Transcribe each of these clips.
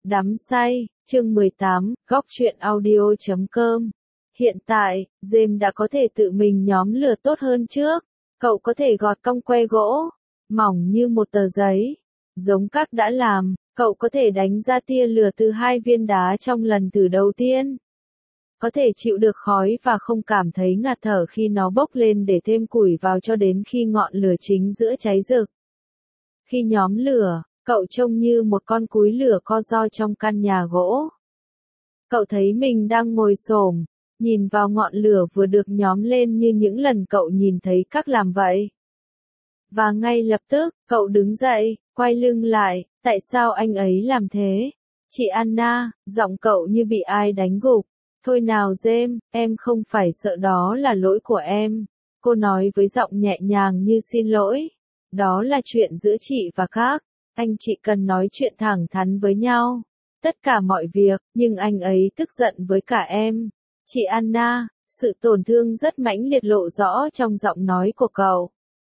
Đắm say, chương 18, góc truyện audio.com. Hiện tại, James đã có thể tự mình nhóm lửa tốt hơn trước. Cậu có thể gọt cong que gỗ, mỏng như một tờ giấy. Giống các đã làm, cậu có thể đánh ra tia lửa từ 2 viên đá trong lần thử đầu tiên. Có thể chịu được khói và không cảm thấy ngạt thở khi nó bốc lên để thêm củi vào cho đến khi ngọn lửa chính giữa cháy rực. Khi nhóm lửa, cậu trông như một con cúi lửa co ro trong căn nhà gỗ. Cậu thấy mình đang ngồi xổm, nhìn vào ngọn lửa vừa được nhóm lên như những lần cậu nhìn thấy các làm vậy. Và ngay lập tức, cậu đứng dậy, quay lưng lại, tại sao anh ấy làm thế? Chị Anna, giọng cậu như bị ai đánh gục. Thôi nào James, em không phải sợ, đó là lỗi của em. Cô nói với giọng nhẹ nhàng như xin lỗi. Đó là chuyện giữa chị và các. Anh chị cần nói chuyện thẳng thắn với nhau. Tất cả mọi việc, nhưng anh ấy tức giận với cả em. Chị Anna, sự tổn thương rất mãnh liệt lộ rõ trong giọng nói của cậu.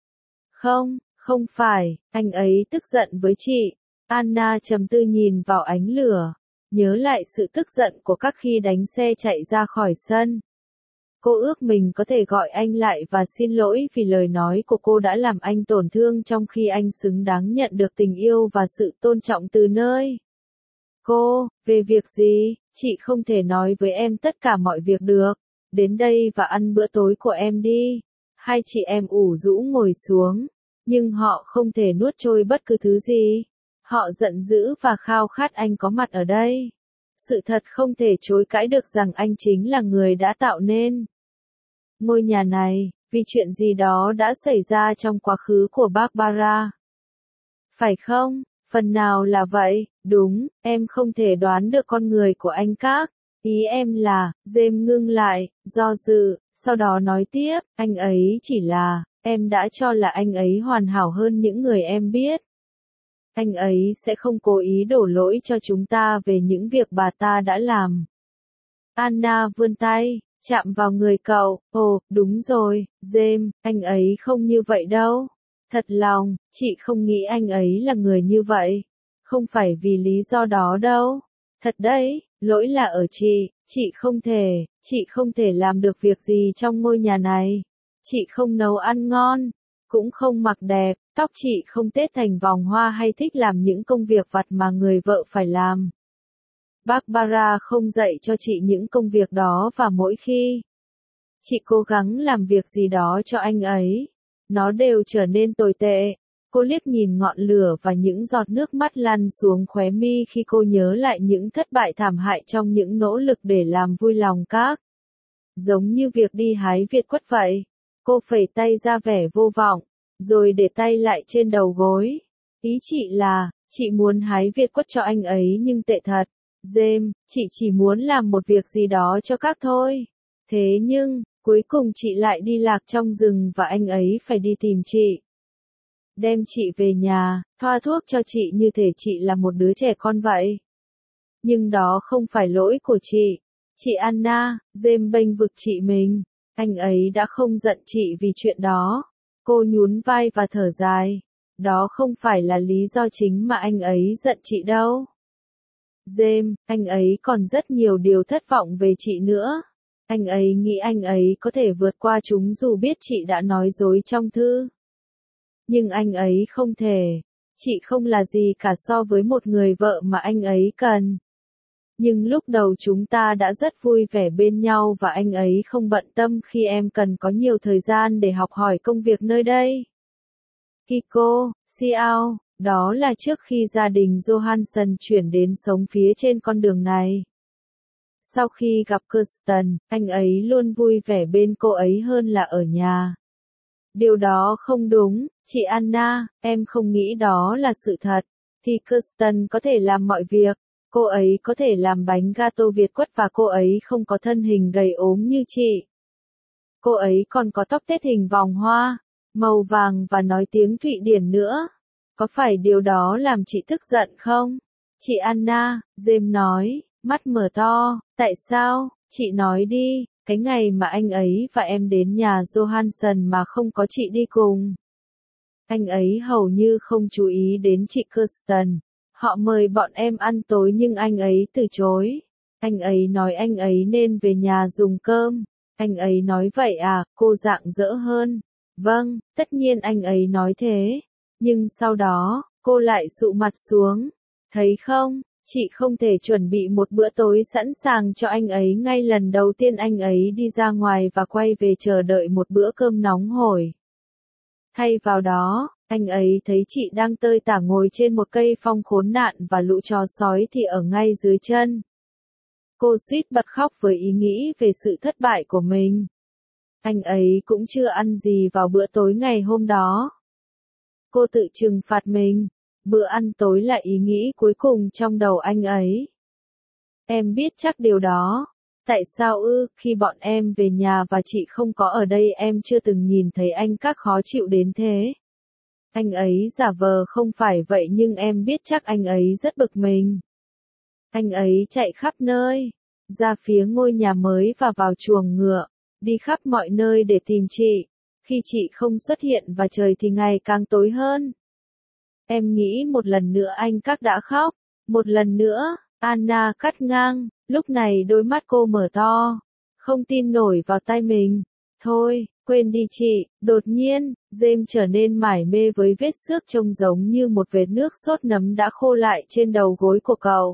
Không phải, anh ấy tức giận với chị. Anna trầm tư nhìn vào ánh lửa, nhớ lại sự tức giận của các khi đánh xe chạy ra khỏi sân. Cô ước mình có thể gọi anh lại và xin lỗi vì lời nói của cô đã làm anh tổn thương trong khi anh xứng đáng nhận được tình yêu và sự tôn trọng từ nơi cô. Về việc gì, chị không thể nói với em tất cả mọi việc được. Đến đây và ăn bữa tối của em đi. Hai chị em ủ rũ ngồi xuống, nhưng họ không thể nuốt trôi bất cứ thứ gì. Họ giận dữ và khao khát anh có mặt ở đây. Sự thật không thể chối cãi được rằng anh chính là người đã tạo nên ngôi nhà này, vì chuyện gì đó đã xảy ra trong quá khứ của Barbara. Phải không? Phần nào là vậy, đúng, em không thể đoán được con người của anh các. Ý em là, James ngưng lại, do dự, sau đó nói tiếp, anh ấy chỉ là, em đã cho là anh ấy hoàn hảo hơn những người em biết. Anh ấy sẽ không cố ý đổ lỗi cho chúng ta về những việc bà ta đã làm. Anna vươn tay, chạm vào người cậu. Ồ, đúng rồi, James, anh ấy không như vậy đâu. Thật lòng, chị không nghĩ anh ấy là người như vậy. Không phải vì lý do đó đâu. Thật đấy, lỗi là ở chị không thể làm được việc gì trong ngôi nhà này. Chị không nấu ăn ngon, cũng không mặc đẹp, tóc chị không tết thành vòng hoa hay thích làm những công việc vặt mà người vợ phải làm. Barbara không dạy cho chị những công việc đó và mỗi khi chị cố gắng làm việc gì đó cho anh ấy, nó đều trở nên tồi tệ. Cô liếc nhìn ngọn lửa và những giọt nước mắt lăn xuống khóe mi khi cô nhớ lại những thất bại thảm hại trong những nỗ lực để làm vui lòng các. Giống như việc đi hái Việt quất vậy. Cô phẩy tay ra vẻ vô vọng, rồi để tay lại trên đầu gối. Ý chị là, chị muốn hái Việt quất cho anh ấy nhưng tệ thật. James, chị chỉ muốn làm một việc gì đó cho các thôi. Thế nhưng, cuối cùng chị lại đi lạc trong rừng và anh ấy phải đi tìm chị. Đem chị về nhà, thoa thuốc cho chị như thể chị là một đứa trẻ con vậy. Nhưng đó không phải lỗi của chị. Chị Anna, James bênh vực chị mình. Anh ấy đã không giận chị vì chuyện đó. Cô nhún vai và thở dài. Đó không phải là lý do chính mà anh ấy giận chị đâu. James, anh ấy còn rất nhiều điều thất vọng về chị nữa. Anh ấy nghĩ anh ấy có thể vượt qua chúng dù biết chị đã nói dối trong thư. Nhưng anh ấy không thể. Chị không là gì cả so với một người vợ mà anh ấy cần. Nhưng lúc đầu chúng ta đã rất vui vẻ bên nhau và anh ấy không bận tâm khi em cần có nhiều thời gian để học hỏi công việc nơi đây. Kiko, Xiao, đó là trước khi gia đình Johansson chuyển đến sống phía trên con đường này. Sau khi gặp Kirsten, anh ấy luôn vui vẻ bên cô ấy hơn là ở nhà. Điều đó không đúng, chị Anna, em không nghĩ đó là sự thật. Thì Kirsten có thể làm mọi việc. Cô ấy có thể làm bánh gato Việt quất và cô ấy không có thân hình gầy ốm như chị. Cô ấy còn có tóc tết hình vòng hoa, màu vàng và nói tiếng Thụy Điển nữa. Có phải điều đó làm chị tức giận không? Chị Anna, James nói, mắt mở to, tại sao? Chị nói đi, cái ngày mà anh ấy và em đến nhà Johansson mà không có chị đi cùng. Anh ấy hầu như không chú ý đến chị Kirsten. Họ mời bọn em ăn tối nhưng anh ấy từ chối. Anh ấy nói anh ấy nên về nhà dùng cơm. Anh ấy nói vậy à, cô rạng rỡ hơn. Vâng, tất nhiên anh ấy nói thế. Nhưng sau đó, cô lại sụ mặt xuống. Thấy không, chị không thể chuẩn bị một bữa tối sẵn sàng cho anh ấy ngay lần đầu tiên anh ấy đi ra ngoài và quay về chờ đợi một bữa cơm nóng hổi. Thay vào đó, anh ấy thấy chị đang tơi tả ngồi trên một cây phong khốn nạn và lũ chó sói thì ở ngay dưới chân. Cô suýt bật khóc với ý nghĩ về sự thất bại của mình. Anh ấy cũng chưa ăn gì vào bữa tối ngày hôm đó. Cô tự trừng phạt mình. Bữa ăn tối là ý nghĩ cuối cùng trong đầu anh ấy. Em biết chắc điều đó. Tại sao khi bọn em về nhà và chị không có ở đây em chưa từng nhìn thấy anh các khó chịu đến thế. Anh ấy giả vờ không phải vậy nhưng em biết chắc anh ấy rất bực mình. Anh ấy chạy khắp nơi, ra phía ngôi nhà mới và vào chuồng ngựa, đi khắp mọi nơi để tìm chị. Khi chị không xuất hiện và trời thì ngày càng tối hơn. Em nghĩ một lần nữa anh các đã khóc. Một lần nữa, Anna cắt ngang, lúc này đôi mắt cô mở to. Không tin nổi vào tay mình. Thôi, quên đi chị. Đột nhiên, James trở nên mải mê với vết xước trông giống như một vệt nước sốt nấm đã khô lại trên đầu gối của cậu.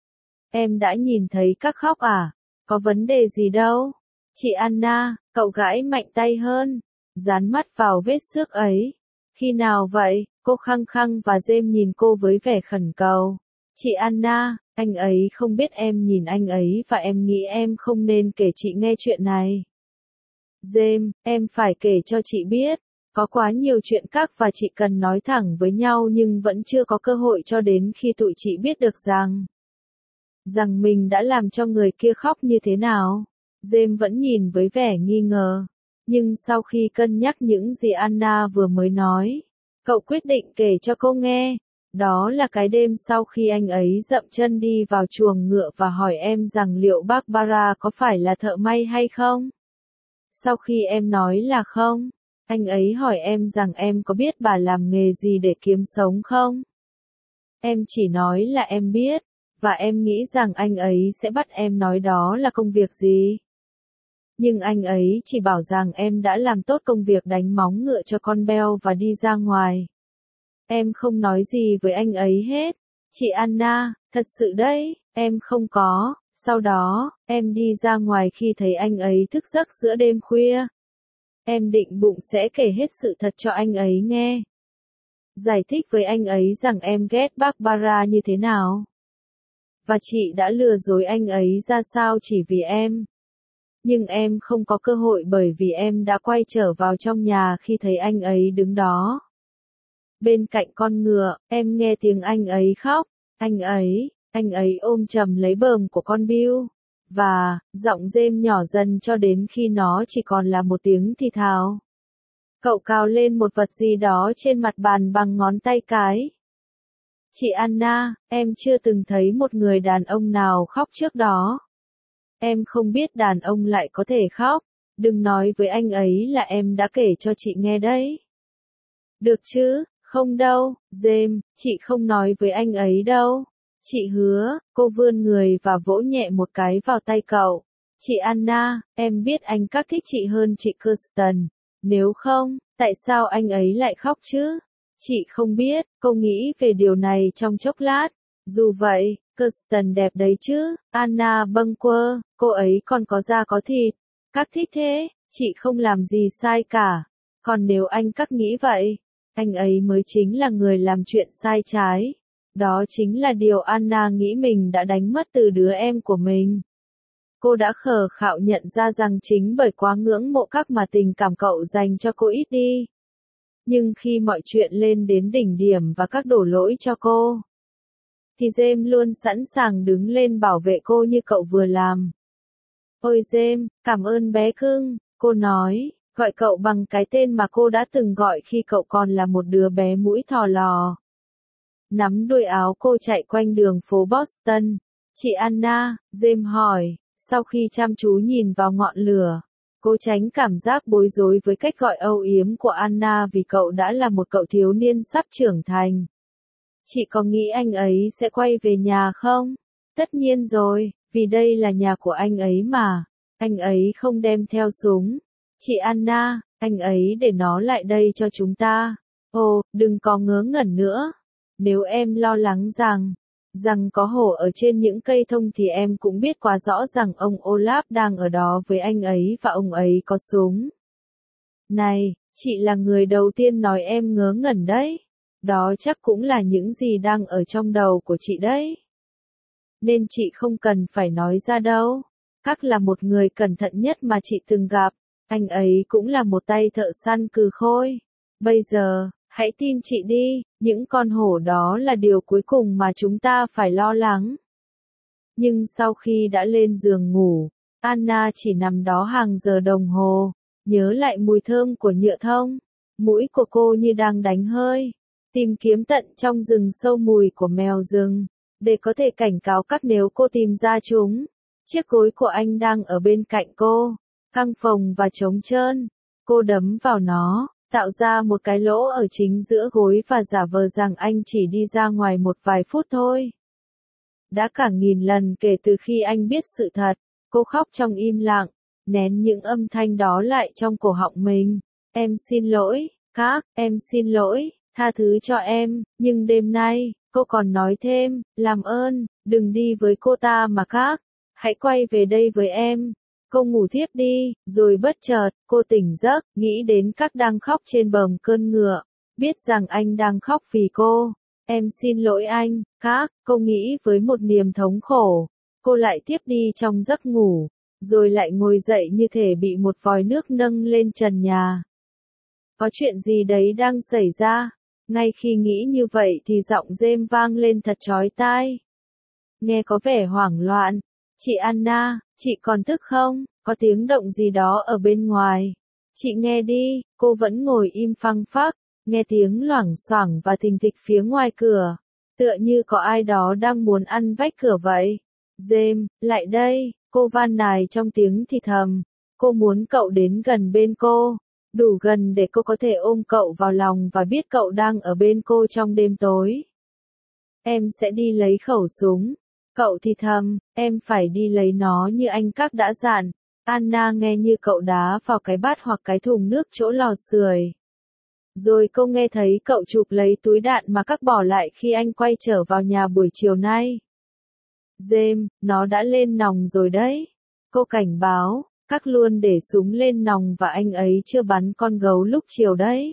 Em đã nhìn thấy các khóc à? Có vấn đề gì đâu. Chị Anna, cậu gãi mạnh tay hơn. Dán mắt vào vết xước ấy. Khi nào vậy? Cô khăng khăng và James nhìn cô với vẻ khẩn cầu. Chị Anna, anh ấy không biết em nhìn anh ấy và em nghĩ em không nên kể chị nghe chuyện này. James, em phải kể cho chị biết. Có quá nhiều chuyện các và chị cần nói thẳng với nhau nhưng vẫn chưa có cơ hội cho đến khi tụi chị biết được rằng mình đã làm cho người kia khóc như thế nào. James vẫn nhìn với vẻ nghi ngờ. Nhưng sau khi cân nhắc những gì Anna vừa mới nói, cậu quyết định kể cho cô nghe. Đó là cái đêm sau khi anh ấy dậm chân đi vào chuồng ngựa và hỏi em rằng liệu Barbara có phải là thợ may hay không. Sau khi em nói là không, anh ấy hỏi em rằng em có biết bà làm nghề gì để kiếm sống không. Em chỉ nói là em biết, và em nghĩ rằng anh ấy sẽ bắt em nói đó là công việc gì. Nhưng anh ấy chỉ bảo rằng em đã làm tốt công việc đánh móng ngựa cho con beo và đi ra ngoài. Em không nói gì với anh ấy hết. Chị Anna, thật sự đấy, em không có. Sau đó, em đi ra ngoài khi thấy anh ấy thức giấc giữa đêm khuya. Em định bụng sẽ kể hết sự thật cho anh ấy nghe. Giải thích với anh ấy rằng em ghét Barbara như thế nào. Và chị đã lừa dối anh ấy ra sao chỉ vì em. Nhưng em không có cơ hội bởi vì em đã quay trở vào trong nhà khi thấy anh ấy đứng đó. Bên cạnh con ngựa, em nghe tiếng anh ấy khóc. Anh ấy ôm chầm lấy bờm của con Bill. Và, giọng James nhỏ dần cho đến khi nó chỉ còn là một tiếng thì thào. Cậu cào lên một vật gì đó trên mặt bàn bằng ngón tay cái. Chị Anna, em chưa từng thấy một người đàn ông nào khóc trước đó. Em không biết đàn ông lại có thể khóc. Đừng nói với anh ấy là em đã kể cho chị nghe đấy. Được chứ, không đâu, James, chị không nói với anh ấy đâu. Chị hứa, cô vươn người và vỗ nhẹ một cái vào tay cậu. Chị Anna, em biết anh các thích chị hơn chị Kirsten. Nếu không, tại sao anh ấy lại khóc chứ? Chị không biết, cô nghĩ về điều này trong chốc lát. Dù vậy, Kirsten đẹp đấy chứ, Anna bâng quơ, cô ấy còn có da có thịt. Các thích thế, chị không làm gì sai cả. Còn nếu anh các nghĩ vậy, anh ấy mới chính là người làm chuyện sai trái. Đó chính là điều Anna nghĩ mình đã đánh mất từ đứa em của mình. Cô đã khờ khạo nhận ra rằng chính bởi quá ngưỡng mộ các mà tình cảm cậu dành cho cô ít đi. Nhưng khi mọi chuyện lên đến đỉnh điểm và các đổ lỗi cho cô, thì James luôn sẵn sàng đứng lên bảo vệ cô như cậu vừa làm. Ôi James, cảm ơn bé cưng, cô nói, gọi cậu bằng cái tên mà cô đã từng gọi khi cậu còn là một đứa bé mũi thò lò. Nắm đuôi áo cô chạy quanh đường phố Boston. Chị Anna, James hỏi, sau khi chăm chú nhìn vào ngọn lửa. Cô tránh cảm giác bối rối với cách gọi âu yếm của Anna vì cậu đã là một cậu thiếu niên sắp trưởng thành. Chị có nghĩ anh ấy sẽ quay về nhà không? Tất nhiên rồi, vì đây là nhà của anh ấy mà. Anh ấy không đem theo súng. Chị Anna, anh ấy để nó lại đây cho chúng ta. Ồ, đừng có ngớ ngẩn nữa. Nếu em lo lắng rằng có hổ ở trên những cây thông thì em cũng biết quá rõ rằng ông Olaf đang ở đó với anh ấy và ông ấy có súng. Này, chị là người đầu tiên nói em ngớ ngẩn đấy. Đó chắc cũng là những gì đang ở trong đầu của chị đấy. Nên chị không cần phải nói ra đâu. Các là một người cẩn thận nhất mà chị từng gặp. Anh ấy cũng là một tay thợ săn cừ khôi. Bây giờ, hãy tin chị đi, những con hổ đó là điều cuối cùng mà chúng ta phải lo lắng. Nhưng sau khi đã lên giường ngủ, Anna chỉ nằm đó hàng giờ đồng hồ, nhớ lại mùi thơm của nhựa thông. Mũi của cô như đang đánh hơi, tìm kiếm tận trong rừng sâu mùi của mèo rừng, để có thể cảnh cáo các nếu cô tìm ra chúng. Chiếc gối của anh đang ở bên cạnh cô, căng phồng và trống trơn. Cô đấm vào nó, tạo ra một cái lỗ ở chính giữa gối và giả vờ rằng anh chỉ đi ra ngoài một vài phút thôi. Đã cả nghìn lần kể từ khi anh biết sự thật, cô khóc trong im lặng, nén những âm thanh đó lại trong cổ họng mình. Em xin lỗi, các, em xin lỗi, tha thứ cho em, nhưng đêm nay, cô còn nói thêm, làm ơn, đừng đi với cô ta mà các, hãy quay về đây với em. Cô ngủ thiếp đi, rồi bất chợt, cô tỉnh giấc, nghĩ đến các đang khóc trên bờm cơn ngựa, biết rằng anh đang khóc vì cô. Em xin lỗi anh, các, cô nghĩ với một niềm thống khổ. Cô lại tiếp đi trong giấc ngủ, rồi lại ngồi dậy như thể bị một vòi nước nâng lên trần nhà. Có chuyện gì đấy đang xảy ra? Ngay khi nghĩ như vậy thì giọng James vang lên thật chói tai. Nghe có vẻ hoảng loạn. Chị Anna, chị còn thức không? Có tiếng động gì đó ở bên ngoài. Chị nghe đi, cô vẫn ngồi im phăng phắc, nghe tiếng loảng xoảng và thình thịch phía ngoài cửa. Tựa như có ai đó đang muốn ăn vách cửa vậy. James, lại đây, cô van nài trong tiếng thì thầm. Cô muốn cậu đến gần bên cô. Đủ gần để cô có thể ôm cậu vào lòng và biết cậu đang ở bên cô trong đêm tối. Em sẽ đi lấy khẩu súng. Cậu thì thầm, em phải đi lấy nó như anh các đã dặn. Anna nghe như cậu đá vào cái bát hoặc cái thùng nước chỗ lò sưởi. Rồi cô nghe thấy cậu chụp lấy túi đạn mà các bỏ lại khi anh quay trở vào nhà buổi chiều nay. James, nó đã lên nòng rồi đấy. Cô cảnh báo, các luôn để súng lên nòng và anh ấy chưa bắn con gấu lúc chiều đấy.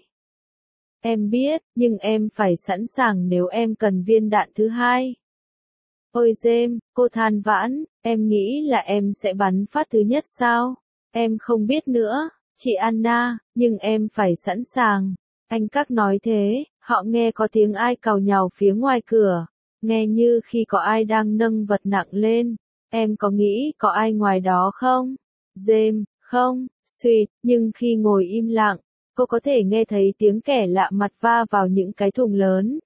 Em biết, nhưng em phải sẵn sàng nếu em cần viên đạn thứ hai. Ôi James, cô than vãn, em nghĩ là em sẽ bắn phát thứ nhất sao? Em không biết nữa, chị Anna, nhưng em phải sẵn sàng. Anh các nói thế, họ nghe có tiếng ai càu nhàu phía ngoài cửa, nghe như khi có ai đang nâng vật nặng lên. Em có nghĩ có ai ngoài đó không? James, không, suýt, nhưng khi ngồi im lặng, cô có thể nghe thấy tiếng kẻ lạ mặt va vào những cái thùng lớn.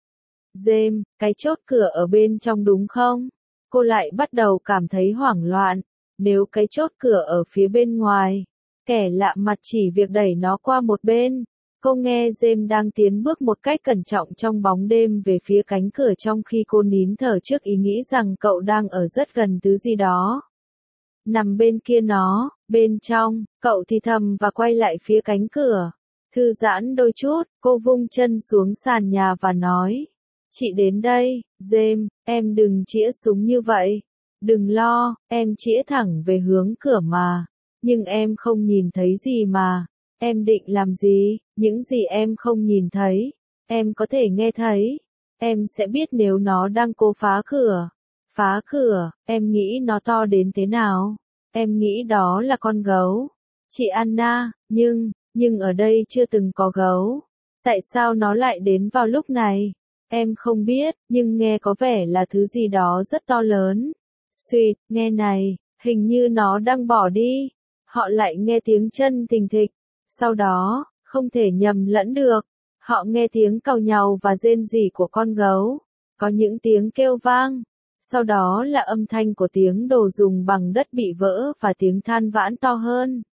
James, cái chốt cửa ở bên trong đúng không? Cô lại bắt đầu cảm thấy hoảng loạn. Nếu cái chốt cửa ở phía bên ngoài, kẻ lạ mặt chỉ việc đẩy nó qua một bên. Cô nghe James đang tiến bước một cách cẩn trọng trong bóng đêm về phía cánh cửa trong khi cô nín thở trước ý nghĩ rằng cậu đang ở rất gần thứ gì đó. Nằm bên kia nó, bên trong, cậu thì thầm và quay lại phía cánh cửa. Thư giãn đôi chút, cô vung chân xuống sàn nhà và nói. Chị đến đây, James, em đừng chĩa súng như vậy. Đừng lo, em chĩa thẳng về hướng cửa mà. Nhưng em không nhìn thấy gì mà. Em định làm gì, những gì em không nhìn thấy. Em có thể nghe thấy. Em sẽ biết nếu nó đang cố phá cửa. Phá cửa, em nghĩ nó to đến thế nào? Em nghĩ đó là con gấu. Chị Anna, nhưng ở đây chưa từng có gấu. Tại sao nó lại đến vào lúc này? Em không biết, nhưng nghe có vẻ là thứ gì đó rất to lớn. Suýt, nghe này, hình như nó đang bỏ đi. Họ lại nghe tiếng chân thình thịch. Sau đó, không thể nhầm lẫn được. Họ nghe tiếng càu nhàu và rên rỉ của con gấu. Có những tiếng kêu vang. Sau đó là âm thanh của tiếng đồ dùng bằng đất bị vỡ và tiếng than vãn to hơn.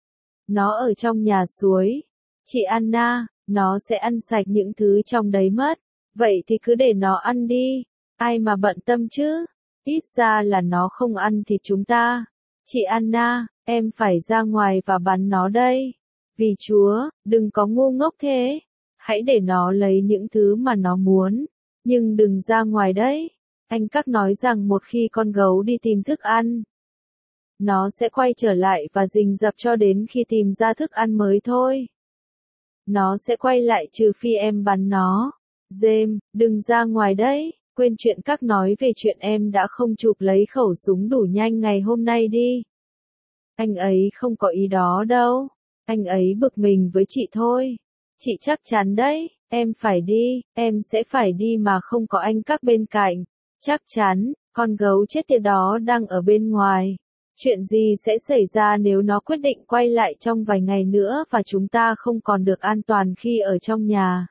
Nó ở trong nhà suối. Chị Anna, nó sẽ ăn sạch những thứ trong đấy mất. Vậy thì cứ để nó ăn đi, ai mà bận tâm chứ, ít ra là nó không ăn thịt chúng ta. Chị Anna, em phải ra ngoài và bắn nó đây. Vì Chúa, đừng có ngu ngốc thế. Hãy để nó lấy những thứ mà nó muốn, nhưng đừng ra ngoài đấy. Anh các nói rằng một khi con gấu đi tìm thức ăn, nó sẽ quay trở lại và rình rập cho đến khi tìm ra thức ăn mới thôi. Nó sẽ quay lại trừ phi em bắn nó. James, đừng ra ngoài đấy. Quên chuyện các nói về chuyện em đã không chụp lấy khẩu súng đủ nhanh ngày hôm nay đi. Anh ấy không có ý đó đâu. Anh ấy bực mình với chị thôi. Chị chắc chắn đấy, em phải đi, em sẽ phải đi mà không có anh các bên cạnh. Chắc chắn, con gấu chết tiệt đó đang ở bên ngoài. Chuyện gì sẽ xảy ra nếu nó quyết định quay lại trong vài ngày nữa và chúng ta không còn được an toàn khi ở trong nhà?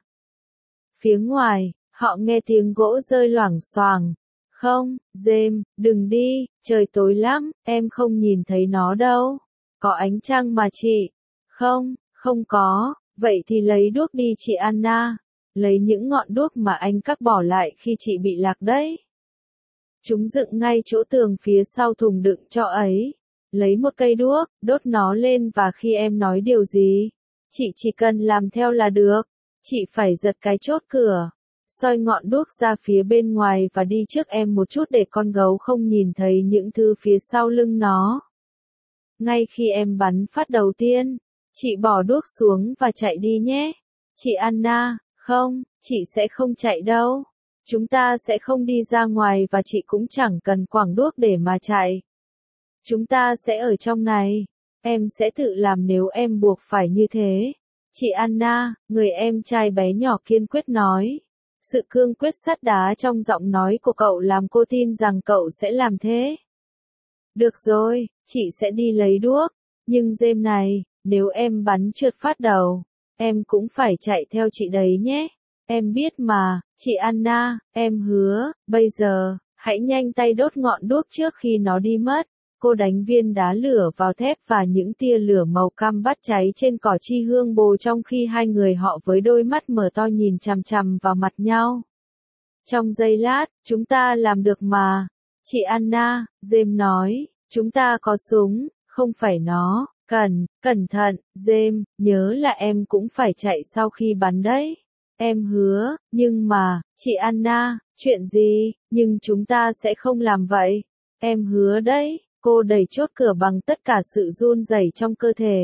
Phía ngoài, họ nghe tiếng gỗ rơi loảng xoảng. Không, James, đừng đi, trời tối lắm, em không nhìn thấy nó đâu. Có ánh trăng mà chị. Không, không có, vậy thì lấy đuốc đi chị Anna. Lấy những ngọn đuốc mà anh các bỏ lại khi chị bị lạc đấy. Chúng dựng ngay chỗ tường phía sau thùng đựng cho ấy. Lấy một cây đuốc, đốt nó lên và khi em nói điều gì, chị chỉ cần làm theo là được. Chị phải giật cái chốt cửa, soi ngọn đuốc ra phía bên ngoài và đi trước em một chút để con gấu không nhìn thấy những thứ phía sau lưng nó. Ngay khi em bắn phát đầu tiên, chị bỏ đuốc xuống và chạy đi nhé. Chị Anna, không, chị sẽ không chạy đâu. Chúng ta sẽ không đi ra ngoài và chị cũng chẳng cần quẳng đuốc để mà chạy. Chúng ta sẽ ở trong này. Em sẽ tự làm nếu em buộc phải như thế. Chị Anna, người em trai bé nhỏ kiên quyết nói. Sự cương quyết sắt đá trong giọng nói của cậu làm cô tin rằng cậu sẽ làm thế. Được rồi, chị sẽ đi lấy đuốc. Nhưng James này, nếu em bắn trượt phát đầu, em cũng phải chạy theo chị đấy nhé. Em biết mà, chị Anna, em hứa, bây giờ, hãy nhanh tay đốt ngọn đuốc trước khi nó đi mất. Cô đánh viên đá lửa vào thép và những tia lửa màu cam bắt cháy trên cỏ chi hương bồ trong khi hai người họ với đôi mắt mở to nhìn chằm chằm vào mặt nhau. Trong giây lát, chúng ta làm được mà. Chị Anna, James nói, chúng ta có súng, không phải nó. Cẩn thận, James, nhớ là em cũng phải chạy sau khi bắn đấy. Em hứa, nhưng mà, chị Anna, chuyện gì, nhưng chúng ta sẽ không làm vậy. Em hứa đấy. Cô đẩy chốt cửa bằng tất cả sự run rẩy trong cơ thể.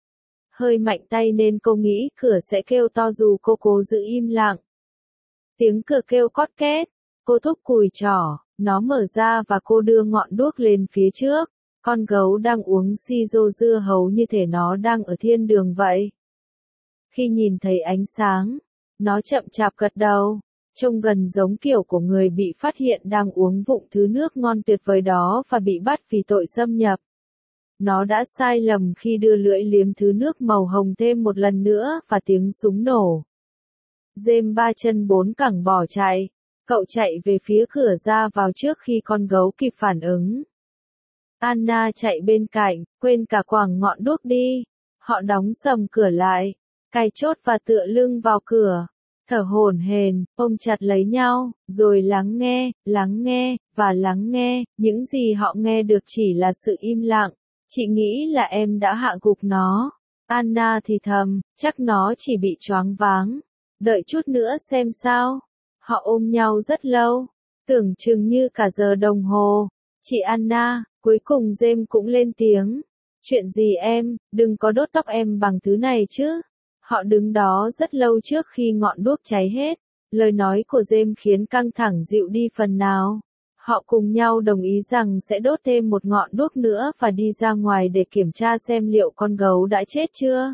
Hơi mạnh tay nên cô nghĩ cửa sẽ kêu to dù cô cố giữ im lặng. Tiếng cửa kêu cót két. Cô thúc cùi trỏ, nó mở ra và cô đưa ngọn đuốc lên phía trước. Con gấu đang uống siro dưa hấu như thể nó đang ở thiên đường vậy. Khi nhìn thấy ánh sáng, nó chậm chạp gật đầu. Trông gần giống kiểu của người bị phát hiện đang uống vụng thứ nước ngon tuyệt vời đó và bị bắt vì tội xâm nhập. Nó đã sai lầm khi đưa lưỡi liếm thứ nước màu hồng thêm một lần nữa và tiếng súng nổ. James ba chân bốn cẳng bỏ chạy. Cậu chạy về phía cửa ra vào trước khi con gấu kịp phản ứng. Anna chạy bên cạnh, quên cả quẳng ngọn đuốc đi. Họ đóng sầm cửa lại, cài chốt và tựa lưng vào cửa. Thở hổn hển, ôm chặt lấy nhau, rồi lắng nghe, và lắng nghe, những gì họ nghe được chỉ là sự im lặng. Chị nghĩ là em đã hạ gục nó. Anna thì thầm, chắc nó chỉ bị choáng váng. Đợi chút nữa xem sao. Họ ôm nhau rất lâu, tưởng chừng như cả giờ đồng hồ. Chị Anna, cuối cùng James cũng lên tiếng. Chuyện gì em, đừng có đốt tóc em bằng thứ này chứ. Họ đứng đó rất lâu trước khi ngọn đuốc cháy hết. Lời nói của James khiến căng thẳng dịu đi phần nào. Họ cùng nhau đồng ý rằng sẽ đốt thêm một ngọn đuốc nữa và đi ra ngoài để kiểm tra xem liệu con gấu đã chết chưa.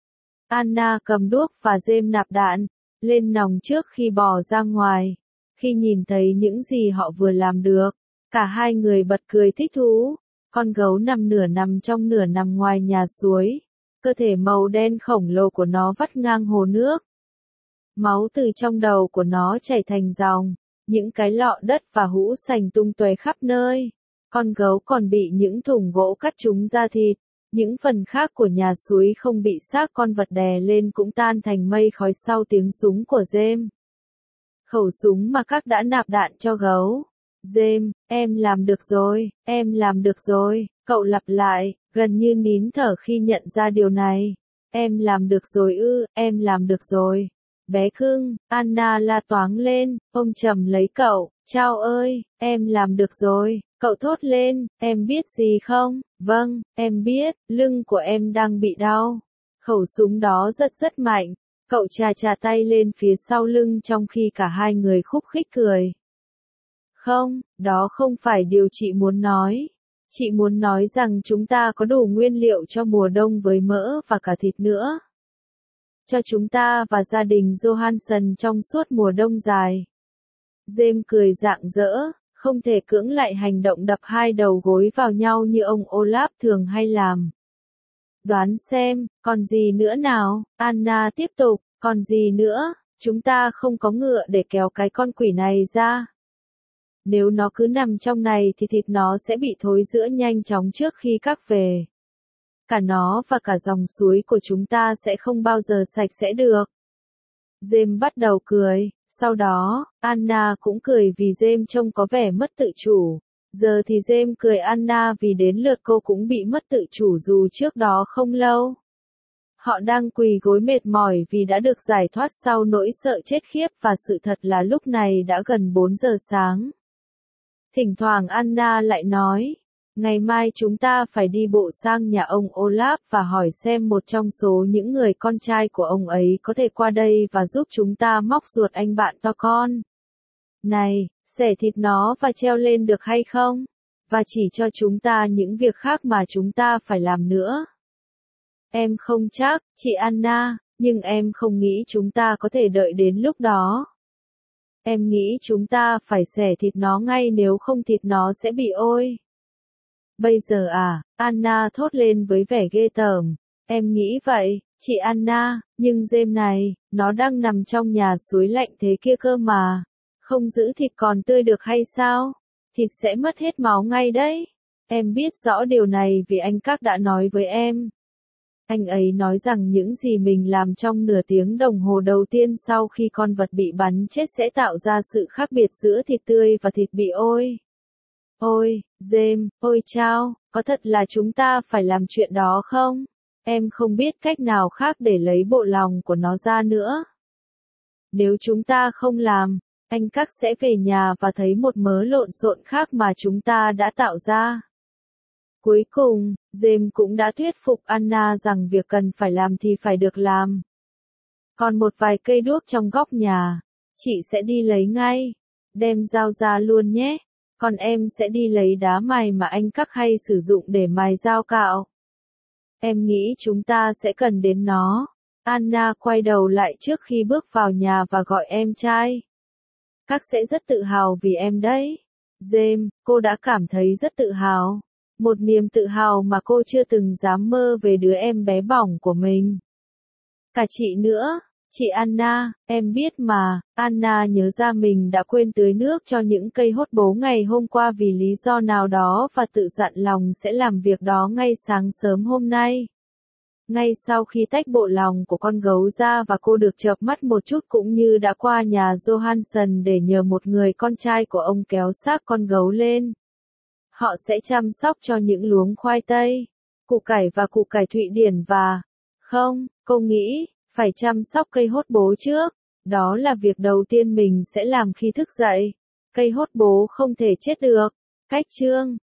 Anna cầm đuốc và James nạp đạn lên nòng trước khi bỏ ra ngoài. Khi nhìn thấy những gì họ vừa làm được, cả hai người bật cười thích thú. Con gấu nằm trong nửa nằm ngoài nhà suối. Cơ thể màu đen khổng lồ của nó vắt ngang hồ nước. Máu từ trong đầu của nó chảy thành dòng. Những cái lọ đất và hũ sành tung tóe khắp nơi. Con gấu còn bị những thùng gỗ cắt trúng da thịt. Những phần khác của nhà suối không bị xác con vật đè lên cũng tan thành mây khói sau tiếng súng của James. Khẩu súng mà các đã nạp đạn cho gấu. James, em làm được rồi, em làm được rồi, cậu lặp lại, gần như nín thở khi nhận ra điều này. Em làm được rồi ư, em làm được rồi. Bé cưng, Anna la toáng lên, ôm chầm lấy cậu, chao ơi, em làm được rồi, cậu thốt lên, em biết gì không? Vâng, em biết, lưng của em đang bị đau. Khẩu súng đó rất mạnh, cậu chà chà tay lên phía sau lưng trong khi cả hai người khúc khích cười. Không, đó không phải điều chị muốn nói. Chị muốn nói rằng chúng ta có đủ nguyên liệu cho mùa đông với mỡ và cả thịt nữa. Cho chúng ta và gia đình Johansson trong suốt mùa đông dài. James cười rạng rỡ, không thể cưỡng lại hành động đập hai đầu gối vào nhau như ông Olaf thường hay làm. Đoán xem, còn gì nữa nào? Anna tiếp tục, còn gì nữa? Chúng ta không có ngựa để kéo cái con quỷ này ra. Nếu nó cứ nằm trong này thì thịt nó sẽ bị thối rữa nhanh chóng trước khi các về. Cả nó và cả dòng suối của chúng ta sẽ không bao giờ sạch sẽ được. James bắt đầu cười, sau đó, Anna cũng cười vì James trông có vẻ mất tự chủ. Giờ thì James cười Anna vì đến lượt cô cũng bị mất tự chủ dù trước đó không lâu. Họ đang quỳ gối mệt mỏi vì đã được giải thoát sau nỗi sợ chết khiếp và sự thật là lúc này đã gần 4 giờ sáng. Thỉnh thoảng Anna lại nói, ngày mai chúng ta phải đi bộ sang nhà ông Olaf và hỏi xem một trong số những người con trai của ông ấy có thể qua đây và giúp chúng ta móc ruột anh bạn to con. Này, xẻ thịt nó và treo lên được hay không? Và chỉ cho chúng ta những việc khác mà chúng ta phải làm nữa. Em không chắc, chị Anna, nhưng em không nghĩ chúng ta có thể đợi đến lúc đó. Em nghĩ chúng ta phải xẻ thịt nó ngay nếu không thịt nó sẽ bị ôi. Bây giờ à, Anna thốt lên với vẻ ghê tởm. Em nghĩ vậy, chị Anna, nhưng James này, nó đang nằm trong nhà suối lạnh thế kia cơ mà. Không giữ thịt còn tươi được hay sao? Thịt sẽ mất hết máu ngay đấy. Em biết rõ điều này vì anh các đã nói với em. Anh ấy nói rằng những gì mình làm trong nửa tiếng đồng hồ đầu tiên sau khi con vật bị bắn chết sẽ tạo ra sự khác biệt giữa thịt tươi và thịt bị ôi. Ôi, James, ôi chao, có thật là chúng ta phải làm chuyện đó không? Em không biết cách nào khác để lấy bộ lòng của nó ra nữa. Nếu chúng ta không làm, anh các sẽ về nhà và thấy một mớ lộn xộn khác mà chúng ta đã tạo ra. Cuối cùng, James cũng đã thuyết phục Anna rằng việc cần phải làm thì phải được làm. Còn một vài cây đuốc trong góc nhà, chị sẽ đi lấy ngay. Đem dao ra luôn nhé. Còn em sẽ đi lấy đá mài mà anh các hay sử dụng để mài dao cạo. Em nghĩ chúng ta sẽ cần đến nó. Anna quay đầu lại trước khi bước vào nhà và gọi em trai. Các sẽ rất tự hào vì em đấy. James, cô đã cảm thấy rất tự hào. Một niềm tự hào mà cô chưa từng dám mơ về đứa em bé bỏng của mình. Cả chị nữa, chị Anna, em biết mà, Anna nhớ ra mình đã quên tưới nước cho những cây hốt bố ngày hôm qua vì lý do nào đó và tự dặn lòng sẽ làm việc đó ngay sáng sớm hôm nay. Ngay sau khi tách bộ lòng của con gấu ra và cô được chợp mắt một chút cũng như đã qua nhà Johansson để nhờ một người con trai của ông kéo xác con gấu lên. Họ sẽ chăm sóc cho những luống khoai tây, củ cải và củ cải Thụy Điển và... Không, cô nghĩ, phải chăm sóc cây hốt bố trước. Đó là việc đầu tiên mình sẽ làm khi thức dậy. Cây hốt bố không thể chết được. Cách chương